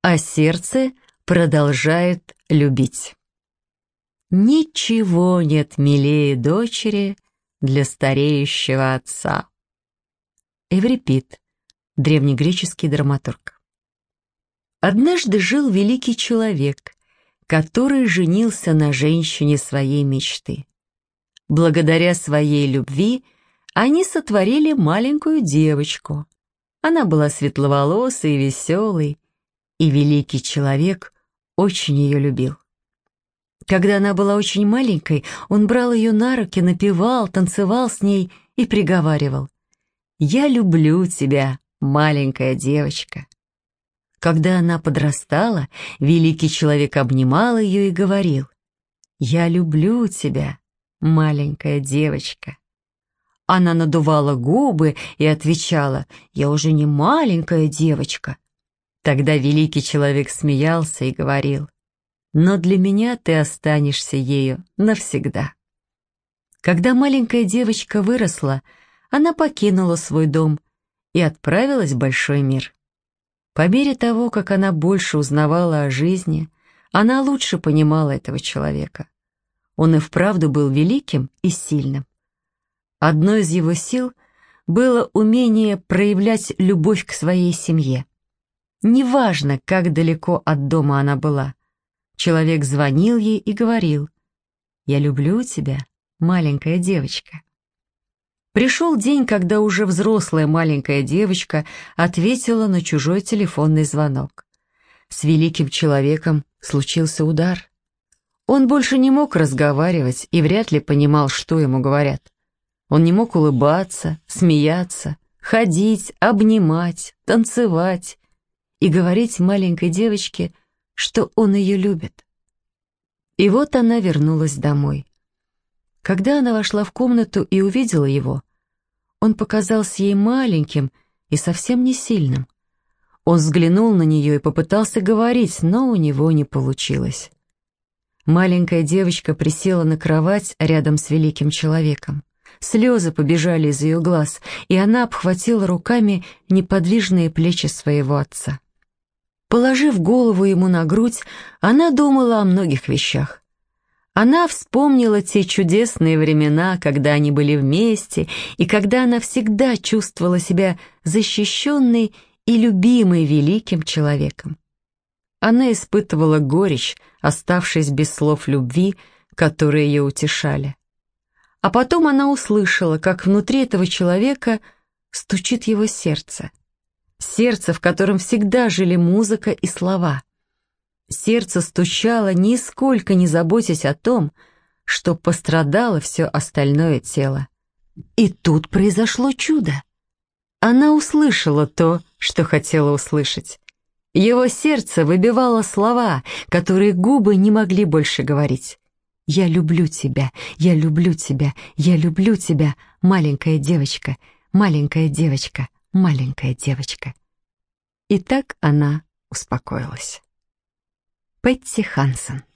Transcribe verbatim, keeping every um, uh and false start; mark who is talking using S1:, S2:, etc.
S1: а сердце продолжает любить. Ничего нет милее дочери для стареющего отца. Эврипид, древнегреческий драматург. Однажды жил великий человек, который женился на женщине своей мечты. Благодаря своей любви они сотворили маленькую девочку. Она была светловолосой и веселой, и великий человек очень ее любил. Когда она была очень маленькой, он брал ее на руки, напевал, танцевал с ней и приговаривал: «Я люблю тебя, маленькая девочка». Когда она подрастала, великий человек обнимал ее и говорил: «Я люблю тебя, маленькая девочка». Она надувала губы и отвечала: «Я уже не маленькая девочка». Тогда великий человек смеялся и говорил: «Но для меня ты останешься ею навсегда». Когда маленькая девочка выросла, она покинула свой дом и отправилась в большой мир. По мере того, как она больше узнавала о жизни, она лучше понимала этого человека. Он и вправду был великим и сильным. Одной из его сил было умение проявлять любовь к своей семье. Неважно, как далеко от дома она была. Человек звонил ей и говорил: «Я люблю тебя, маленькая девочка». Пришел день, когда уже взрослая маленькая девочка ответила на чужой телефонный звонок. С великим человеком случился удар. Он больше не мог разговаривать и вряд ли понимал, что ему говорят. Он не мог улыбаться, смеяться, ходить, обнимать, танцевать и говорить маленькой девочке, что он ее любит. И вот она вернулась домой. Когда она вошла в комнату и увидела его, он показался ей маленьким и совсем не сильным. Он взглянул на нее и попытался говорить, но у него не получилось. Маленькая девочка присела на кровать рядом с великим человеком. Слезы побежали из ее глаз, и она обхватила руками неподвижные плечи своего отца. Положив голову ему на грудь, она думала о многих вещах. Она вспомнила те чудесные времена, когда они были вместе, и когда она всегда чувствовала себя защищенной и любимой великим человеком. Она испытывала горечь, оставшись без слов любви, которые ее утешали. А потом она услышала, как внутри этого человека стучит его сердце. Сердце, в котором всегда жили музыка и слова. Сердце стучало, нисколько не заботясь о том, что пострадало все остальное тело. И тут произошло чудо. Она услышала то, что хотела услышать. Его сердце выбивало слова, которые губы не могли больше говорить. «Я люблю тебя, я люблю тебя, я люблю тебя, маленькая девочка, маленькая девочка, маленькая девочка». И так она успокоилась. Петти Хансен.